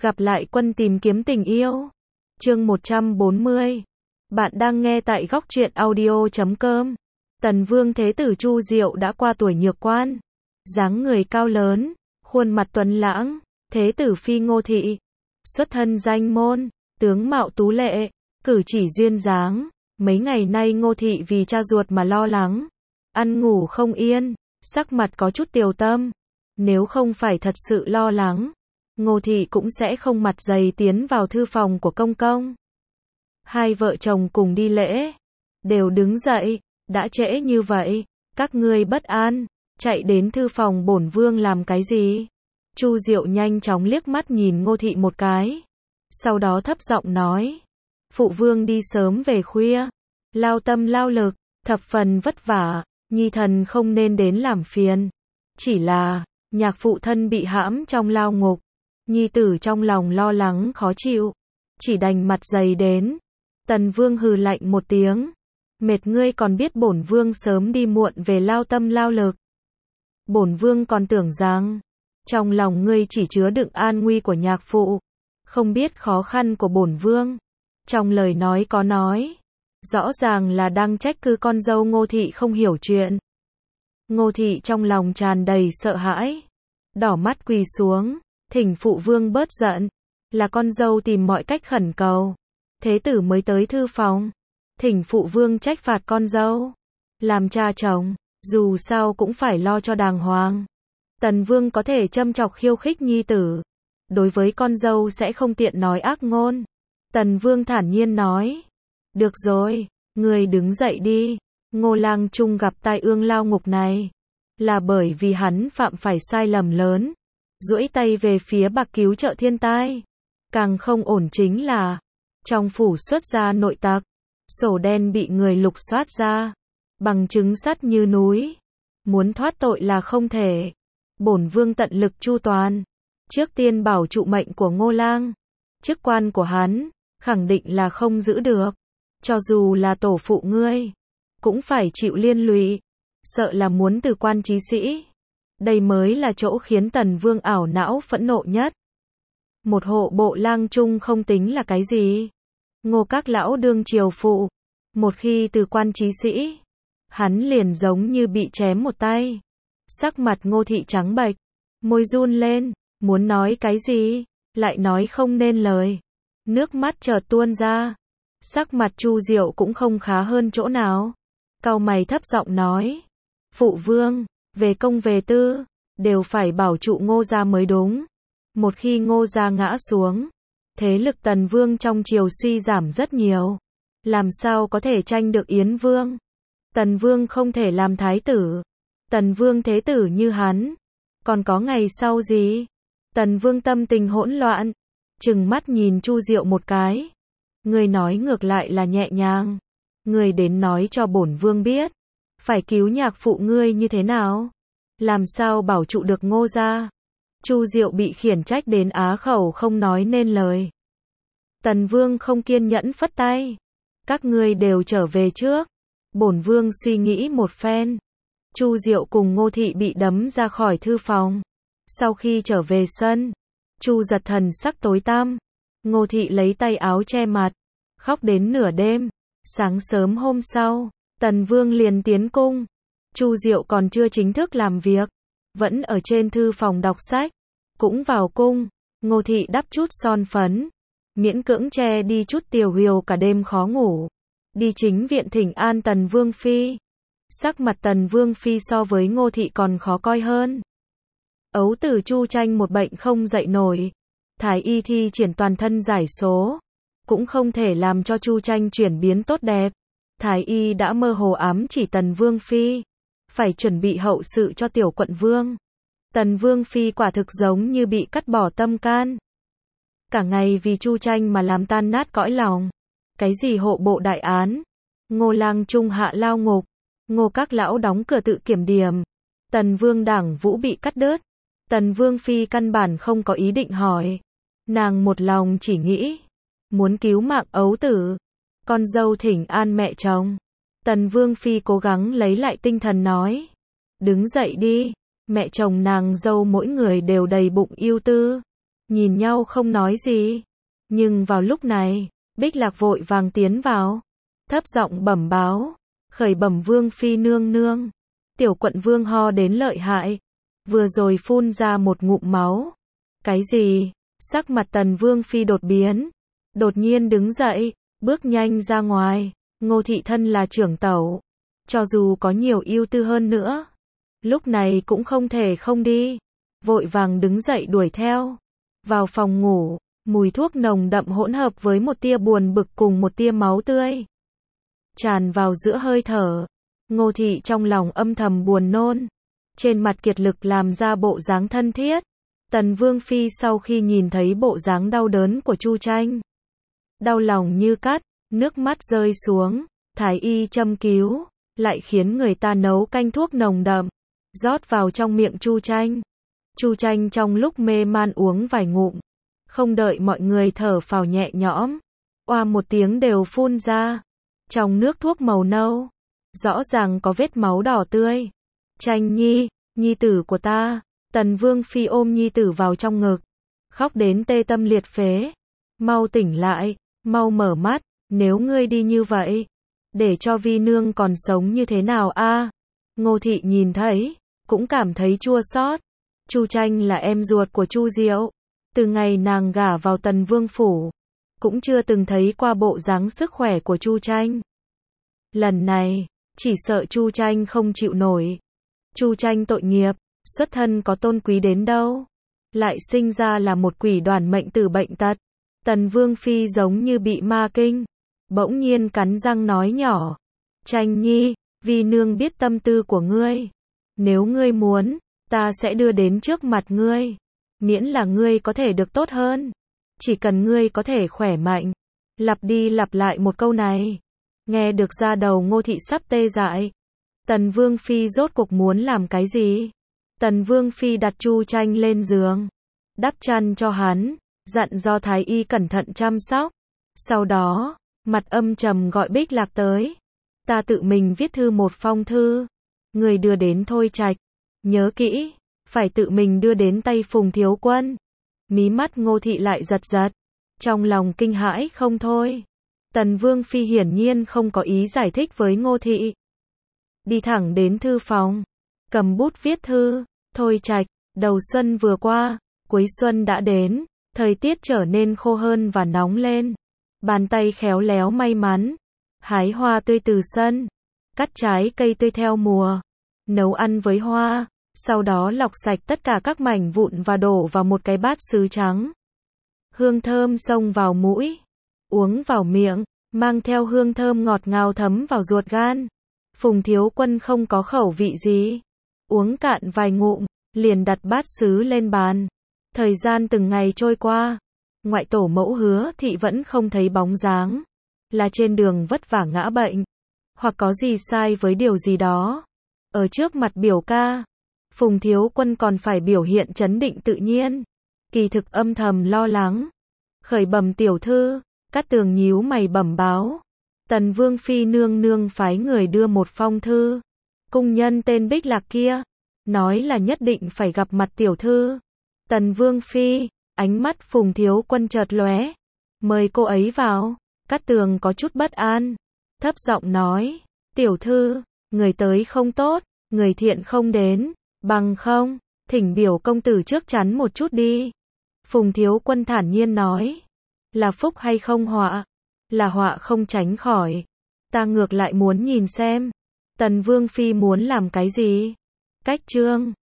Gặp lại quân tìm kiếm tình yêu. Chương 140. Bạn đang nghe tại góc truyện audio.com. Tần Vương Thế tử Chu Diệu đã qua tuổi nhược quan, dáng người cao lớn, khuôn mặt tuấn lãng, Thế tử phi Ngô Thị, xuất thân danh môn, tướng mạo tú lệ, cử chỉ duyên dáng. Mấy ngày nay Ngô Thị vì cha ruột mà lo lắng, ăn ngủ không yên, sắc mặt có chút tiều tâm. Nếu không phải thật sự lo lắng, Ngô Thị cũng sẽ không mặt dày tiến vào thư phòng của công công. Hai vợ chồng cùng đi lễ, đều đứng dậy, đã trễ như vậy, các ngươi bất an, chạy đến thư phòng bổn vương làm cái gì? Chu Diệu nhanh chóng liếc mắt nhìn Ngô Thị một cái, sau đó thấp giọng nói, phụ vương đi sớm về khuya, lao tâm lao lực, thập phần vất vả, nhi thần không nên đến làm phiền. Chỉ là, nhạc phụ thân bị hãm trong lao ngục, nhi tử trong lòng lo lắng khó chịu, chỉ đành mặt dày đến. Tần Vương hừ lạnh một tiếng, mệt ngươi còn biết bổn vương sớm đi muộn về lao tâm lao lực. Bổn vương còn tưởng rằng, trong lòng ngươi chỉ chứa đựng an nguy của nhạc phụ, không biết khó khăn của bổn vương. Trong lời nói có nói, rõ ràng là đang trách cứ con dâu Ngô Thị không hiểu chuyện. Ngô Thị trong lòng tràn đầy sợ hãi, đỏ mắt quỳ xuống, thỉnh phụ vương bớt giận, là con dâu tìm mọi cách khẩn cầu. Thế tử mới tới thư phòng, thỉnh phụ vương trách phạt con dâu. Làm cha chồng, dù sao cũng phải lo cho đàng hoàng. Tần Vương có thể châm chọc khiêu khích nhi tử, đối với con dâu sẽ không tiện nói ác ngôn. Tần Vương thản nhiên nói, được rồi, người đứng dậy đi. Ngô Lang Trung gặp tai ương lao ngục này, là bởi vì hắn phạm phải sai lầm lớn, duỗi tay về phía bạc cứu trợ thiên tai. Càng không ổn chính là, trong phủ xuất ra nội tặc, sổ đen bị người lục soát ra, bằng chứng sắt như núi, muốn thoát tội là không thể. Bổn vương tận lực chu toàn, trước tiên bảo trụ mệnh của Ngô Lang, chức quan của hắn, khẳng định là không giữ được, cho dù là tổ phụ ngươi, cũng phải chịu liên lụy, sợ là muốn từ quan chí sĩ. Đây mới là chỗ khiến Tần Vương ảo não phẫn nộ nhất. Một hộ bộ lang trung không tính là cái gì. Ngô các lão đương triều phụ, một khi từ quan chí sĩ, hắn liền giống như bị chém một tay. Sắc mặt Ngô Thị trắng bệch, môi run lên, muốn nói cái gì, lại nói không nên lời. Nước mắt chợt tuôn ra. Sắc mặt Chu Diệu cũng không khá hơn chỗ nào. Cau mày thấp giọng nói, phụ vương, về công về tư, đều phải bảo trụ Ngô gia mới đúng. Một khi Ngô gia ngã xuống, thế lực Tần Vương trong triều suy giảm rất nhiều. Làm sao có thể tranh được Yến Vương? Tần Vương không thể làm thái tử. Tần Vương thế tử như hắn, còn có ngày sau gì? Tần Vương tâm tình hỗn loạn, trừng mắt nhìn Chu Diệu một cái. Người nói ngược lại là nhẹ nhàng. Người đến nói cho bổn vương biết, phải cứu nhạc phụ ngươi như thế nào? Làm sao bảo trụ được Ngô gia? Chu Diệu bị khiển trách đến á khẩu không nói nên lời. Tần Vương không kiên nhẫn phất tay. Các ngươi đều trở về trước. Bổn vương suy nghĩ một phen. Chu Diệu cùng Ngô Thị bị đấm ra khỏi thư phòng. Sau khi trở về sân, Chu Giật thần sắc tối tăm. Ngô Thị lấy tay áo che mặt, khóc đến nửa đêm. Sáng sớm hôm sau, Tần Vương liền tiến cung. Chu Diệu còn chưa chính thức làm việc, vẫn ở trên thư phòng đọc sách. Cũng vào cung, Ngô Thị đắp chút son phấn, miễn cưỡng che đi chút tiều huều cả đêm khó ngủ. Đi chính viện thỉnh an Tần Vương phi. Sắc mặt Tần Vương phi so với Ngô Thị còn khó coi hơn. Ấu tử Chu Tranh một bệnh không dậy nổi, thái y thi triển toàn thân giải số, cũng không thể làm cho Chu Tranh chuyển biến tốt đẹp. Thái y đã mơ hồ ám chỉ Tần Vương phi, phải chuẩn bị hậu sự cho tiểu quận vương. Tần Vương phi quả thực giống như bị cắt bỏ tâm can. Cả ngày vì Chu Tranh mà làm tan nát cõi lòng. Cái gì hộ bộ đại án, Ngô Lang Trung hạ lao ngục, Ngô các lão đóng cửa tự kiểm điểm, Tần Vương đảng vũ bị cắt đứt. Tần Vương phi căn bản không có ý định hỏi, nàng một lòng chỉ nghĩ muốn cứu mạng ấu tử. Con dâu thỉnh an mẹ chồng. Tần Vương phi cố gắng lấy lại tinh thần nói, đứng dậy đi. Mẹ chồng nàng dâu mỗi người đều đầy bụng ưu tư, nhìn nhau không nói gì. Nhưng vào lúc này, Bích Lạc vội vàng tiến vào, thấp giọng bẩm báo, khởi bẩm Vương Phi nương nương. Tiểu quận vương ho đến lợi hại, vừa rồi phun ra một ngụm máu. Cái gì? Sắc mặt Tần Vương Phi đột biến, đột nhiên đứng dậy, bước nhanh ra ngoài. Ngô thị thân là trưởng tẩu, cho dù có nhiều ưu tư hơn nữa, lúc này cũng không thể không đi, vội vàng đứng dậy đuổi theo. Vào phòng ngủ, mùi thuốc nồng đậm hỗn hợp với một tia buồn bực cùng một tia máu tươi tràn vào giữa hơi thở. Ngô thị trong lòng âm thầm buồn nôn, trên mặt kiệt lực làm ra bộ dáng thân thiết. Tần Vương Phi sau khi nhìn thấy bộ dáng đau đớn của Chu Tranh, đau lòng như cắt, nước mắt rơi xuống. Thái y châm cứu, lại khiến người ta nấu canh thuốc nồng đậm, rót vào trong miệng Chu Tranh. Chu Tranh trong lúc mê man uống vài ngụm, không đợi mọi người thở phào nhẹ nhõm, oa một tiếng đều phun ra. Trong nước thuốc màu nâu, rõ ràng có vết máu đỏ tươi. Tranh nhi, nhi tử của ta. Tần Vương Phi ôm nhi tử vào trong ngực, khóc đến tê tâm liệt phế. Mau tỉnh lại, mau mở mắt, nếu ngươi đi như vậy, để cho Vi nương còn sống như thế nào a? Ngô thị nhìn thấy, cũng cảm thấy chua xót. Chu Tranh là em ruột của Chu Diệu, từ ngày nàng gả vào Tần Vương phủ, cũng chưa từng thấy qua bộ dáng sức khỏe của Chu Tranh. Lần này, chỉ sợ Chu Tranh không chịu nổi. Chu Tranh tội nghiệp, xuất thân có tôn quý đến đâu, lại sinh ra là một quỷ đoàn mệnh tử bệnh tật. Tần Vương Phi giống như bị ma kinh, bỗng nhiên cắn răng nói nhỏ, Tranh nhi, Vi nương biết tâm tư của ngươi, nếu ngươi muốn, ta sẽ đưa đến trước mặt ngươi, miễn là ngươi có thể được tốt hơn, chỉ cần ngươi có thể khỏe mạnh. Lặp đi lặp lại một câu này, nghe được da đầu Ngô thị sắp tê dại. Tần Vương Phi rốt cuộc muốn làm cái gì? Tần Vương Phi đặt Chu Tranh lên giường, đắp chăn cho hắn, dặn do Thái y cẩn thận chăm sóc. Sau đó, mặt âm trầm gọi Bích Lạc tới. Ta tự mình viết thư một phong thư, người đưa đến Thôi Trạch. Nhớ kỹ, phải tự mình đưa đến tay Phùng thiếu quân. Mí mắt Ngô thị lại giật giật, trong lòng kinh hãi không thôi. Tần Vương Phi hiển nhiên không có ý giải thích với Ngô thị. Đi thẳng đến thư phòng, cầm bút viết thư. Thôi Trạch, đầu xuân vừa qua, cuối xuân đã đến, thời tiết trở nên khô hơn và nóng lên. Bàn tay khéo léo may mắn, hái hoa tươi từ sân, cắt trái cây tươi theo mùa, nấu ăn với hoa, sau đó lọc sạch tất cả các mảnh vụn và đổ vào một cái bát sứ trắng. Hương thơm xông vào mũi, uống vào miệng, mang theo hương thơm ngọt ngào thấm vào ruột gan. Phùng thiếu quân không có khẩu vị gì, uống cạn vài ngụm, liền đặt bát sứ lên bàn. Thời gian từng ngày trôi qua, ngoại tổ mẫu Hứa thị vẫn không thấy bóng dáng, là trên đường vất vả ngã bệnh, hoặc có gì sai với điều gì đó. Ở trước mặt biểu ca, Phùng thiếu quân còn phải biểu hiện trấn định tự nhiên, kỳ thực âm thầm lo lắng. Khởi bẩm tiểu thư, Cát Tường nhíu mày bẩm báo, Tần Vương Phi nương nương phái người đưa một phong thư, cung nhân tên Bích Lạc kia, nói là nhất định phải gặp mặt tiểu thư. Tần Vương Phi, ánh mắt Phùng thiếu quân chợt lóe, mời cô ấy vào. Cát Tường có chút bất an, thấp giọng nói, tiểu thư, người tới không tốt, người thiện không đến, bằng không, thỉnh biểu công tử trước chắn một chút đi. Phùng thiếu quân thản nhiên nói, là phúc hay không họa? Là họa không tránh khỏi. Ta ngược lại muốn nhìn xem, Tần Vương Phi muốn làm cái gì? Cách chương